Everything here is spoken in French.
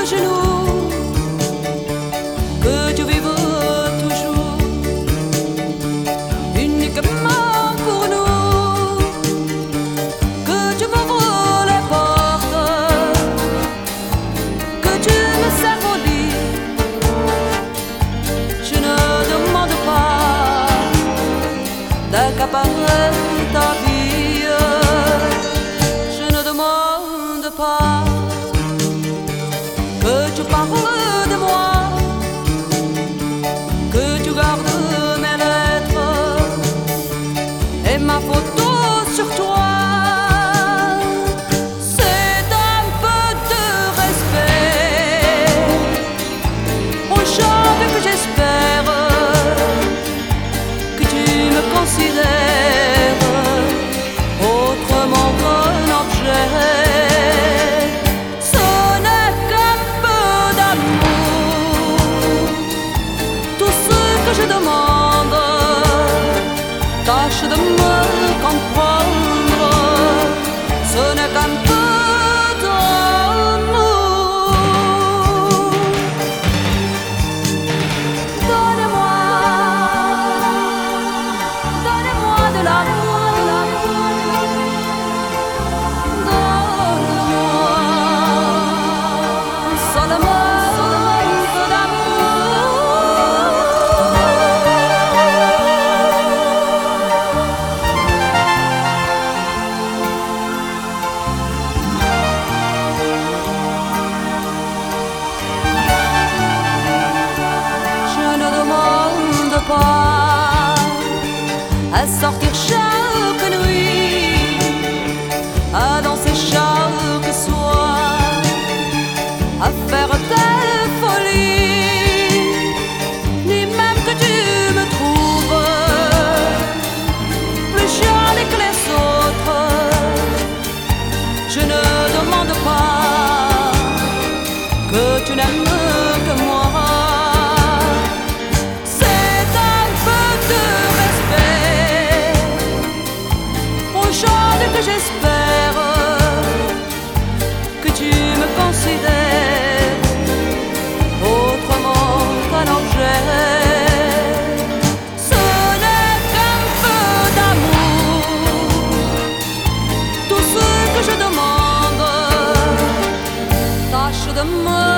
genoux, que tu vives toujours uniquement pour nous, que tu m'ouvres les portes, que tu me sers au lit. Je ne demande pas d'accaparer ta vie, je ne demande pas que tu parles de moi, que tu gardes mes lettres et ma photo sur toi. C'est un peu de respect au chante que j'espère que tu me considères autrement qu'un objet. Je demande, tâche de me comprendre, ce n'est qu'un peu d'amour. Donnez-moi, donnez-moi de l'amour, donne-moi seulement. Pas à sortir chaque nuit, à danser chaque soir, à faire des folies, ni même que tu me trouves plus jolie que les autres. Je ne demande pas que tu n'aimes que moi. Que j'espère que tu me considères autrement qu'un objet. Ce n'est qu'un peu d'amour, tout ce que je demande. Tâche de me